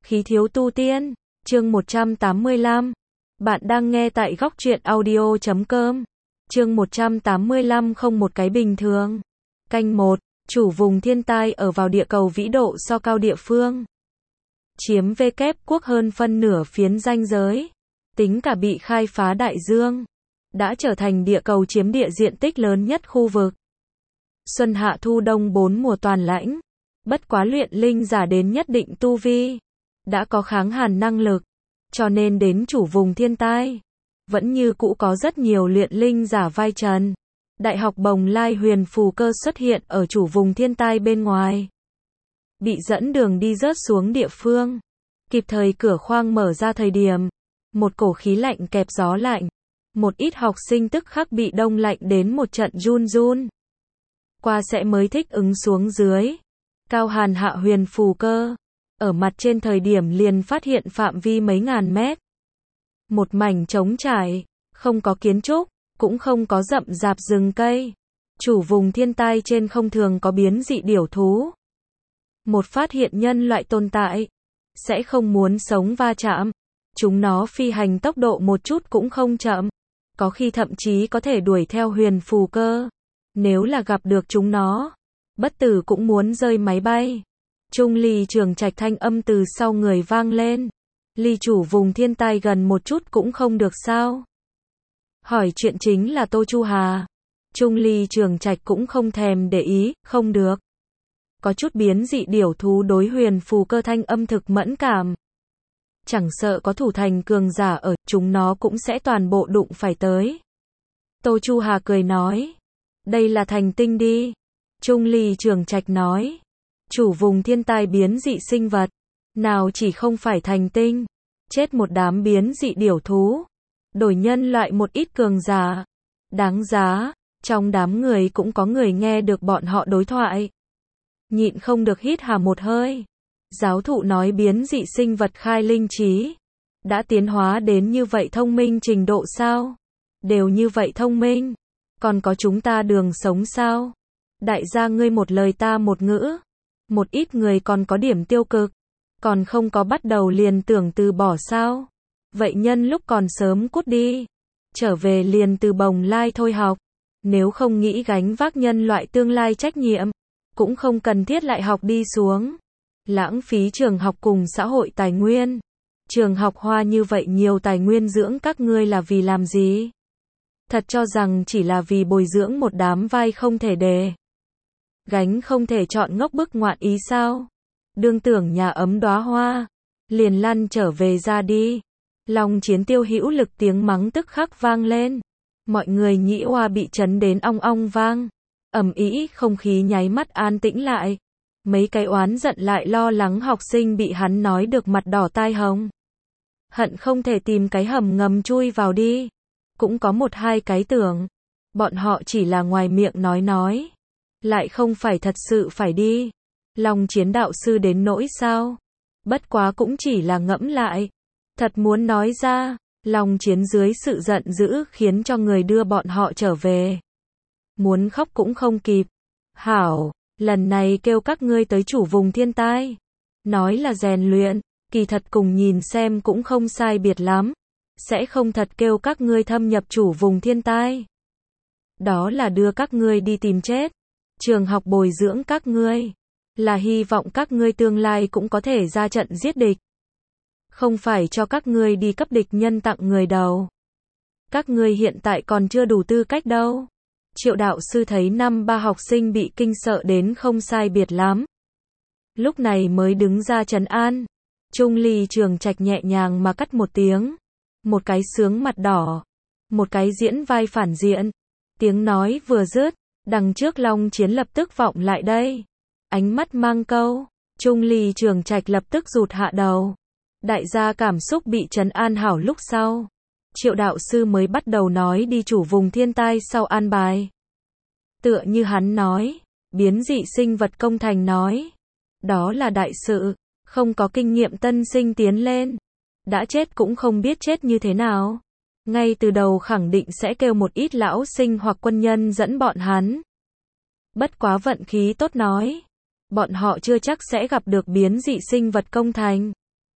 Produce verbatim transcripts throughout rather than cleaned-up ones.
Khí thiếu tu tiên, chương một trăm tám mươi lăm. Bạn đang nghe tại góc truyện audio chấm com. Chương một trăm tám mươi lăm không một cái bình thường. Canh một, chủ vùng thiên tai ở vào địa cầu vĩ độ so cao địa phương. Chiếm V kép quốc hơn phân nửa phiến ranh giới. Tính cả bị khai phá đại dương. Đã trở thành địa cầu chiếm địa diện tích lớn nhất khu vực. Xuân hạ thu đông bốn mùa toàn lãnh. Bất quá luyện linh giả đến nhất định tu vi. Đã có kháng hàn năng lực. Cho nên đến chủ vùng thiên tai. Vẫn như cũ có rất nhiều luyện linh giả vai trần. Đại học Bồng Lai huyền phù cơ xuất hiện ở chủ vùng thiên tai bên ngoài. Bị dẫn đường đi rớt xuống địa phương. Kịp thời cửa khoang mở ra thời điểm. Một cổ khí lạnh kẹp gió lạnh. Một ít học sinh tức khắc bị đông lạnh đến một trận run run. Qua sẽ mới thích ứng xuống dưới. Cao hàn hạ huyền phù cơ. Ở mặt trên thời điểm liền phát hiện phạm vi mấy ngàn mét. Một mảnh trống trải, không có kiến trúc, cũng không có rậm rạp rừng cây. Chủ vùng thiên tai trên không thường có biến dị điểu thú. Một phát hiện nhân loại tồn tại, sẽ không muốn sống va chạm. Chúng nó phi hành tốc độ một chút cũng không chậm. Có khi thậm chí có thể đuổi theo huyền phù cơ. Nếu là gặp được chúng nó, bất tử cũng muốn rơi máy bay. Trung Ly Trường Trạch thanh âm từ sau người vang lên. Ly chủ vùng thiên tai gần một chút cũng không được sao? Hỏi chuyện chính là Tô Chu Hà. Trung Ly Trường Trạch cũng không thèm để ý, không được. Có chút biến dị điểu thú đối huyền phù cơ thanh âm thực mẫn cảm. Chẳng sợ có thủ thành cường giả ở, chúng nó cũng sẽ toàn bộ đụng phải tới. Tô Chu Hà cười nói. Đây là thành tinh đi. Trung Ly Trường Trạch nói. Chủ vùng thiên tai biến dị sinh vật. Nào chỉ không phải thành tinh. Chết một đám biến dị điểu thú. Đổi nhân loại một ít cường giả. Đáng giá. Trong đám người cũng có người nghe được bọn họ đối thoại. Nhịn không được hít hà một hơi. Giáo thụ nói biến dị sinh vật khai linh trí. Đã tiến hóa đến như vậy thông minh trình độ sao? Đều như vậy thông minh. Còn có chúng ta đường sống sao? Đại gia ngươi một lời ta một ngữ. Một ít người còn có điểm tiêu cực. Còn không có bắt đầu liền tưởng từ bỏ sao? Vậy nhân lúc còn sớm cút đi. Trở về liền từ Bồng Lai thôi học. Nếu không nghĩ gánh vác nhân loại tương lai trách nhiệm. Cũng không cần thiết lại học đi xuống. Lãng phí trường học cùng xã hội tài nguyên. Trường học hoa như vậy nhiều tài nguyên dưỡng các ngươi là vì làm gì? Thật cho rằng chỉ là vì bồi dưỡng một đám vai không thể đề. Gánh không thể chọn ngốc bức ngoạn ý sao? Đương tưởng nhà ấm đóa hoa. Liền lăn trở về ra đi. Long Chiến tiêu hữu lực tiếng mắng tức khắc vang lên. Mọi người nhĩ oa bị chấn đến ong ong vang. Ầm ĩ không khí nháy mắt an tĩnh lại. Mấy cái oán giận lại lo lắng học sinh bị hắn nói được mặt đỏ tai hồng. Hận không thể tìm cái hầm ngầm chui vào đi. Cũng có một hai cái tưởng. Bọn họ chỉ là ngoài miệng nói nói. Lại không phải thật sự phải đi. Long Chiến đạo sư đến nỗi sao? Bất quá cũng chỉ là ngẫm lại. Thật muốn nói ra. Long Chiến dưới sự giận dữ khiến cho người đưa bọn họ trở về. Muốn khóc cũng không kịp. Hảo, lần này kêu các ngươi tới chủ vùng thiên tai. Nói là rèn luyện, kỳ thật cùng nhìn xem cũng không sai biệt lắm. Sẽ không thật kêu các ngươi thâm nhập chủ vùng thiên tai. Đó là đưa các ngươi đi tìm chết. Trường học bồi dưỡng các ngươi. Là hy vọng các ngươi tương lai cũng có thể ra trận giết địch. Không phải cho các ngươi đi cấp địch nhân tặng người đầu. Các ngươi hiện tại còn chưa đủ tư cách đâu. Triệu đạo sư thấy năm ba học sinh bị kinh sợ đến không sai biệt lắm. Lúc này mới đứng ra trấn an. Trung Ly Trường Trạch nhẹ nhàng mà cắt một tiếng. Một cái sướng mặt đỏ. Một cái diễn vai phản diện. Tiếng nói vừa dứt. Đằng trước Long Chiến lập tức vọng lại đây. Ánh mắt mang câu. Trung Ly Trường Trạch lập tức rụt hạ đầu. Đại gia cảm xúc bị trấn an hảo lúc sau. Triệu đạo sư mới bắt đầu nói đi chủ vùng thiên tai sau an bài. Tựa như hắn nói. Biến dị sinh vật công thành nói. Đó là đại sự. Không có kinh nghiệm tân sinh tiến lên. Đã chết cũng không biết chết như thế nào. Ngay từ đầu khẳng định sẽ kêu một ít lão sinh hoặc quân nhân dẫn bọn hắn. Bất quá vận khí tốt nói. Bọn họ chưa chắc sẽ gặp được biến dị sinh vật công thành.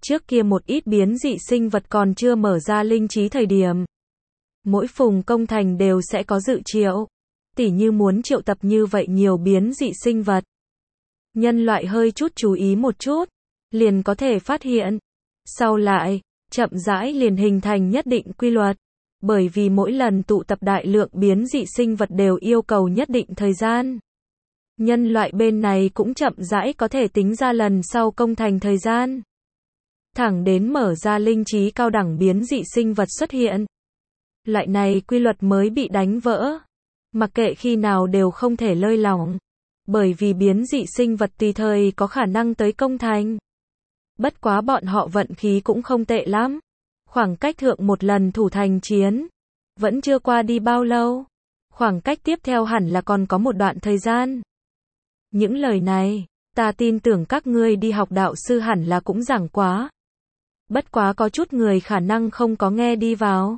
Trước kia một ít biến dị sinh vật còn chưa mở ra linh trí thời điểm. Mỗi phùng công thành đều sẽ có dự triệu. Tỉ như muốn triệu tập như vậy nhiều biến dị sinh vật. Nhân loại hơi chút chú ý một chút, liền có thể phát hiện. Sau lại, chậm rãi liền hình thành nhất định quy luật. Bởi vì mỗi lần tụ tập đại lượng biến dị sinh vật đều yêu cầu nhất định thời gian. Nhân loại bên này cũng chậm rãi có thể tính ra lần sau công thành thời gian. Thẳng đến mở ra linh trí cao đẳng biến dị sinh vật xuất hiện. Loại này quy luật mới bị đánh vỡ. Mặc kệ khi nào đều không thể lơi lỏng. Bởi vì biến dị sinh vật tùy thời có khả năng tới công thành. Bất quá bọn họ vận khí cũng không tệ lắm. Khoảng cách thượng một lần thủ thành chiến. Vẫn chưa qua đi bao lâu. Khoảng cách tiếp theo hẳn là còn có một đoạn thời gian. Những lời này, ta tin tưởng các ngươi đi học đạo sư hẳn là cũng giảng quá. Bất quá có chút người khả năng không có nghe đi vào.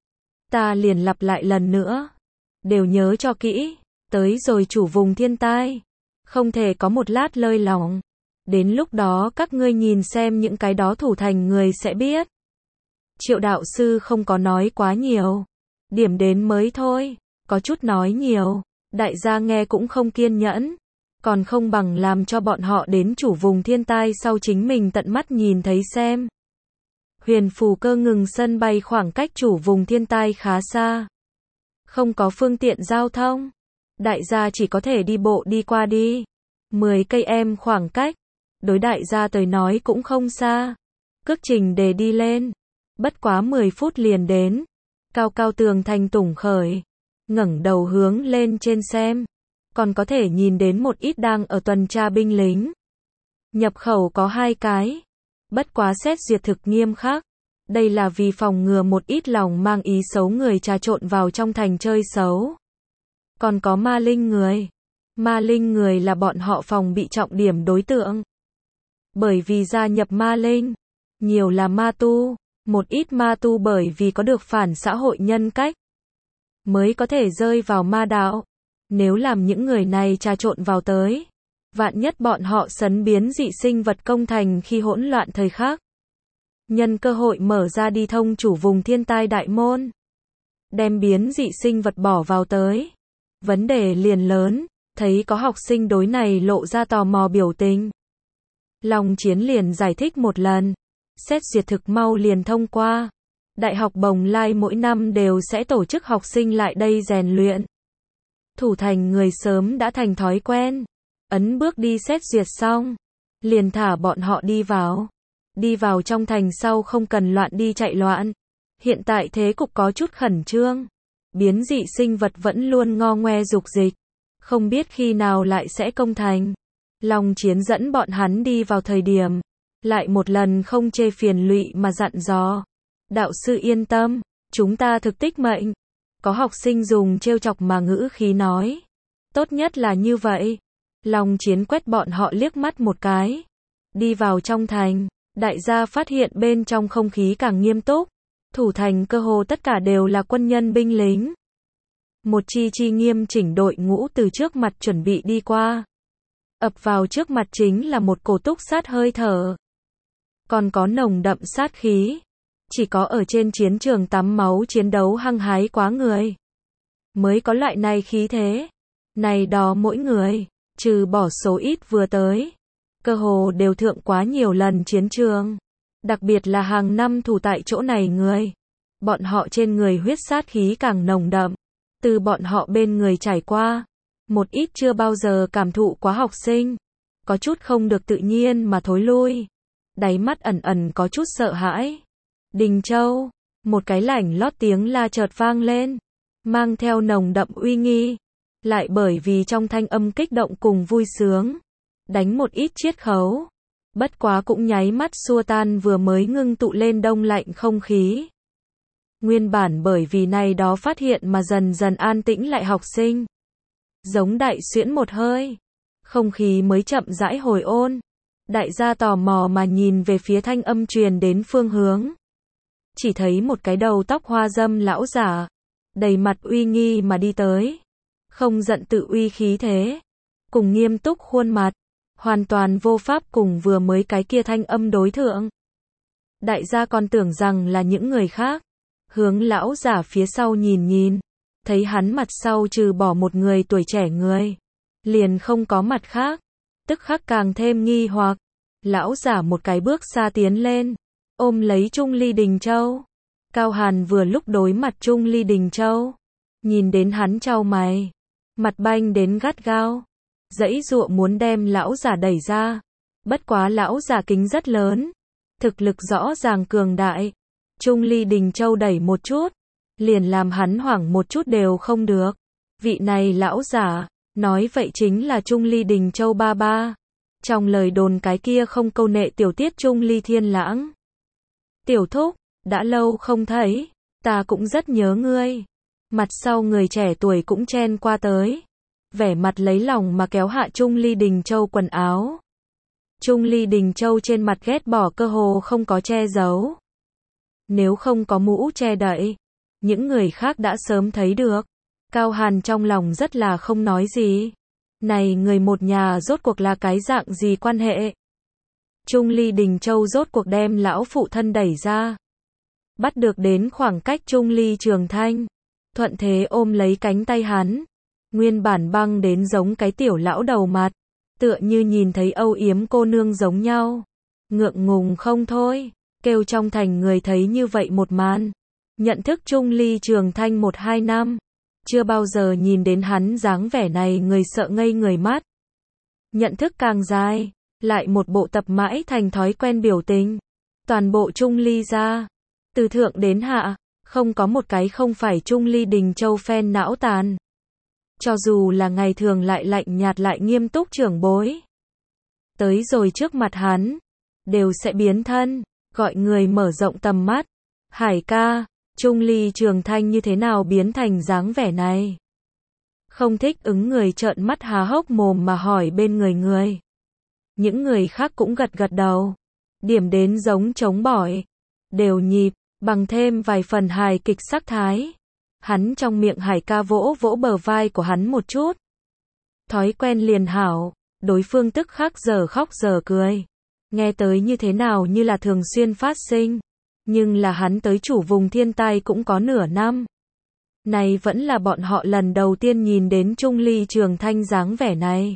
Ta liền lặp lại lần nữa. Đều nhớ cho kỹ. Tới rồi chủ vùng thiên tai. Không thể có một lát lơi lỏng. Đến lúc đó các ngươi nhìn xem những cái đó thủ thành người sẽ biết. Triệu đạo sư không có nói quá nhiều. Điểm đến mới thôi. Có chút nói nhiều. Đại gia nghe cũng không kiên nhẫn. Còn không bằng làm cho bọn họ đến chủ vùng thiên tai sau chính mình tận mắt nhìn thấy xem. Huyền phù cơ ngừng sân bay khoảng cách chủ vùng thiên tai khá xa. Không có phương tiện giao thông. Đại gia chỉ có thể đi bộ đi qua đi. mười cây em khoảng cách. Đối đại gia tới nói cũng không xa. Cước trình để đi lên. Bất quá mười phút liền đến. Cao cao tường thành tủng khởi. Ngẩng đầu hướng lên trên xem. Còn có thể nhìn đến một ít đang ở tuần tra binh lính. Nhập khẩu có hai cái. Bất quá xét duyệt thực nghiêm khắc. Đây là vì phòng ngừa một ít lòng mang ý xấu người trà trộn vào trong thành chơi xấu. Còn có ma linh người. Ma linh người là bọn họ phòng bị trọng điểm đối tượng. Bởi vì gia nhập ma linh, nhiều là ma tu, một ít ma tu bởi vì có được phản xã hội nhân cách, mới có thể rơi vào ma đạo. Nếu làm những người này trà trộn vào tới, vạn nhất bọn họ sấn biến dị sinh vật công thành khi hỗn loạn thời khắc. Nhân cơ hội mở ra đi thông chủ vùng thiên tai đại môn. Đem biến dị sinh vật bỏ vào tới. Vấn đề liền lớn, thấy có học sinh đối này lộ ra tò mò biểu tình. Long Chiến liền giải thích một lần. Xét duyệt thực mau liền thông qua. Đại học Bồng Lai mỗi năm đều sẽ tổ chức học sinh lại đây rèn luyện. Thủ thành người sớm đã thành thói quen. Ấn bước đi xét duyệt xong. Liền thả bọn họ đi vào. Đi vào trong thành sau không cần loạn đi chạy loạn. Hiện tại thế cục có chút khẩn trương. Biến dị sinh vật vẫn luôn ngo ngoe dục dịch. Không biết khi nào lại sẽ công thành. Long Chiến dẫn bọn hắn đi vào thời điểm. Lại một lần không chê phiền lụy mà dặn dò. Đạo sư yên tâm. Chúng ta thực tích mệnh. Có học sinh dùng trêu chọc mà ngữ khí nói. Tốt nhất là như vậy. Long Chiến quét bọn họ liếc mắt một cái. Đi vào trong thành. Đại gia phát hiện bên trong không khí càng nghiêm túc. Thủ thành cơ hồ tất cả đều là quân nhân binh lính. Một chi chi nghiêm chỉnh đội ngũ từ trước mặt chuẩn bị đi qua. Ập vào trước mặt chính là một cổ túc sát hơi thở. Còn có nồng đậm sát khí. Chỉ có ở trên chiến trường tắm máu chiến đấu hăng hái quá người. Mới có loại này khí thế. Này đó mỗi người, trừ bỏ số ít vừa tới. Cơ hồ đều thượng quá nhiều lần chiến trường. Đặc biệt là hàng năm thủ tại chỗ này người. Bọn họ trên người huyết sát khí càng nồng đậm. Từ bọn họ bên người trải qua. Một ít chưa bao giờ cảm thụ quá học sinh. Có chút không được tự nhiên mà thối lui. Đáy mắt ẩn ẩn có chút sợ hãi. Đình Châu. Một cái lảnh lót tiếng la chợt vang lên. Mang theo nồng đậm uy nghi. Lại bởi vì trong thanh âm kích động cùng vui sướng. Đánh một ít chiết khấu. Bất quá cũng nháy mắt xua tan vừa mới ngưng tụ lên đông lạnh không khí. Nguyên bản bởi vì này đó phát hiện mà dần dần an tĩnh lại học sinh. Giống đại xuyễn một hơi. Không khí mới chậm rãi hồi ôn. Đại gia tò mò mà nhìn về phía thanh âm truyền đến phương hướng. Chỉ thấy một cái đầu tóc hoa râm lão giả. Đầy mặt uy nghi mà đi tới. Không giận tự uy khí thế. Cùng nghiêm túc khuôn mặt. Hoàn toàn vô pháp cùng vừa mới cái kia thanh âm đối thượng. Đại gia còn tưởng rằng là những người khác. Hướng lão giả phía sau nhìn nhìn. Thấy hắn mặt sau trừ bỏ một người tuổi trẻ người. Liền không có mặt khác. Tức khắc càng thêm nghi hoặc. Lão giả một cái bước xa tiến lên. Ôm lấy Trung Ly Đình Châu. Cao Hàn vừa lúc đối mặt Trung Ly Đình Châu. Nhìn đến hắn chau mày. Mặt banh đến gắt gao. Giãy giụa muốn đem lão giả đẩy ra. Bất quá lão giả kính rất lớn. Thực lực rõ ràng cường đại. Trung Ly Đình Châu đẩy một chút. Liền làm hắn hoảng một chút đều không được. Vị này lão giả. Nói vậy chính là Trung Ly Đình Châu ba ba. Trong lời đồn cái kia không câu nệ tiểu tiết Trung Ly Thiên Lãng. Tiểu thúc, đã lâu không thấy. Ta cũng rất nhớ ngươi. Mặt sau người trẻ tuổi cũng chen qua tới. Vẻ mặt lấy lòng mà kéo hạ Trung Ly Đình Châu quần áo. Trung Ly Đình Châu trên mặt ghét bỏ cơ hồ không có che giấu. Nếu không có mũ che đậy, những người khác đã sớm thấy được. Cao Hàn trong lòng rất là không nói gì. Này người một nhà rốt cuộc là cái dạng gì quan hệ? Trung Ly Đình Châu rốt cuộc đem lão phụ thân đẩy ra. Bắt được đến khoảng cách Trung Ly Trường Thanh. Thuận thế ôm lấy cánh tay hắn. Nguyên bản băng đến giống cái tiểu lão đầu mặt. Tựa như nhìn thấy âu yếm cô nương giống nhau. Ngượng ngùng không thôi. Kêu trong thành người thấy như vậy một màn. Nhận thức Trung Ly Trường Thanh một hai năm. Chưa bao giờ nhìn đến hắn dáng vẻ này người sợ ngây người mắt. Nhận thức càng dài. Lại một bộ tập mãi thành thói quen biểu tình. Toàn bộ Trung Ly ra. Từ thượng đến hạ. Không có một cái không phải Trung Ly Đình Châu phen não tàn. Cho dù là ngày thường lại lạnh nhạt lại nghiêm túc trưởng bối. Tới rồi trước mặt hắn. Đều sẽ biến thân. Gọi người mở rộng tầm mắt. Hải ca. Trung Ly Trường Thanh như thế nào biến thành dáng vẻ này? Không thích ứng người trợn mắt há hốc mồm mà hỏi bên người người. Những người khác cũng gật gật đầu. Điểm đến giống trống bỏi. Đều nhịp. Bằng thêm vài phần hài kịch sắc thái. Hắn trong miệng Hải ca vỗ vỗ bờ vai của hắn một chút. Thói quen liền hảo. Đối phương tức khắc giờ khóc giờ cười. Nghe tới như thế nào như là thường xuyên phát sinh. Nhưng là hắn tới chủ vùng thiên tai cũng có nửa năm. Này vẫn là bọn họ lần đầu tiên nhìn đến Trung Ly Trường Thanh dáng vẻ này.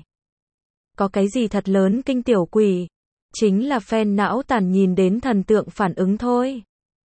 Có cái gì thật lớn kinh tiểu quỷ. Chính là phen não tàn nhìn đến thần tượng phản ứng thôi.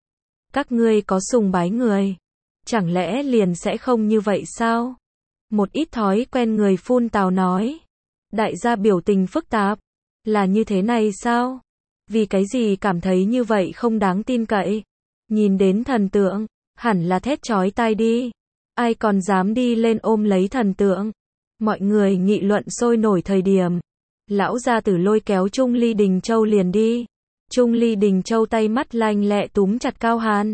Các ngươi có sùng bái người. Chẳng lẽ liền sẽ không như vậy sao? Một ít thói quen người phun tào nói. Đại gia biểu tình phức tạp. Là như thế này sao? Vì cái gì cảm thấy như vậy không đáng tin cậy? Nhìn đến thần tượng, hẳn là thét chói tai đi. Ai còn dám đi lên ôm lấy thần tượng? Mọi người nghị luận sôi nổi thời điểm. Lão gia tử lôi kéo Trung Ly Đình Châu liền đi. Trung Ly Đình Châu tay mắt lanh lẹ túm chặt Cao Hàn.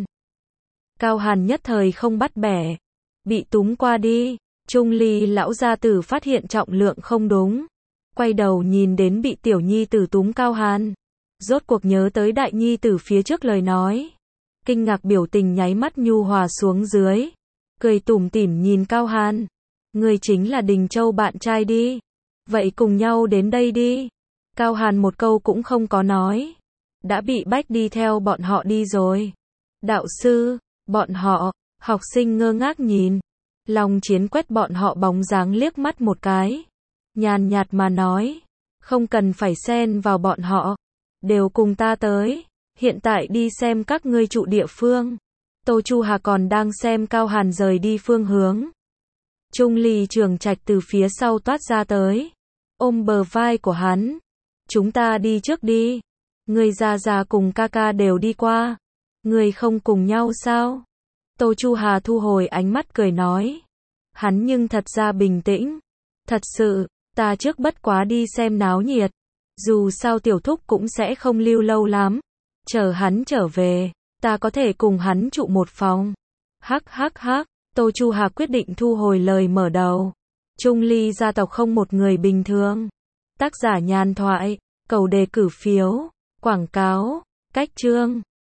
Cao Hàn nhất thời không bắt bẻ. Bị túm qua đi. Trung Ly lão gia tử phát hiện trọng lượng không đúng. Quay đầu nhìn đến bị tiểu nhi tử túm Cao Hàn. Rốt cuộc nhớ tới đại nhi tử phía trước lời nói. Kinh ngạc biểu tình nháy mắt nhu hòa xuống dưới. Cười tủm tỉm nhìn Cao Hàn. Người chính là Đình Châu bạn trai đi. Vậy cùng nhau đến đây đi. Cao Hàn một câu cũng không có nói. Đã bị bách đi theo bọn họ đi rồi. Đạo sư, bọn họ, học sinh ngơ ngác nhìn. Long Chiến quét bọn họ bóng dáng liếc mắt một cái. Nhàn nhạt mà nói. Không cần phải xen vào bọn họ. Đều cùng ta tới. Hiện tại đi xem các ngươi trụ địa phương. Tô Chu Hà còn đang xem Cao Hàn rời đi phương hướng. Trung Ly Trường Trạch từ phía sau toát ra tới. Ôm bờ vai của hắn. Chúng ta đi trước đi. Người già già cùng ca ca đều đi qua. Người không cùng nhau sao? Tô Chu Hà thu hồi ánh mắt cười nói. Hắn nhưng thật ra bình tĩnh. Thật sự, ta trước bất quá đi xem náo nhiệt. Dù sao tiểu thúc cũng sẽ không lưu lâu lắm. Chờ hắn trở về, ta có thể cùng hắn trụ một phòng. Hắc hắc hắc, Tô Chu Hà quyết định thu hồi lời mở đầu. Trung Ly gia tộc không một người bình thường. Tác giả nhàn thoại, cầu đề cử phiếu, quảng cáo, cách chương.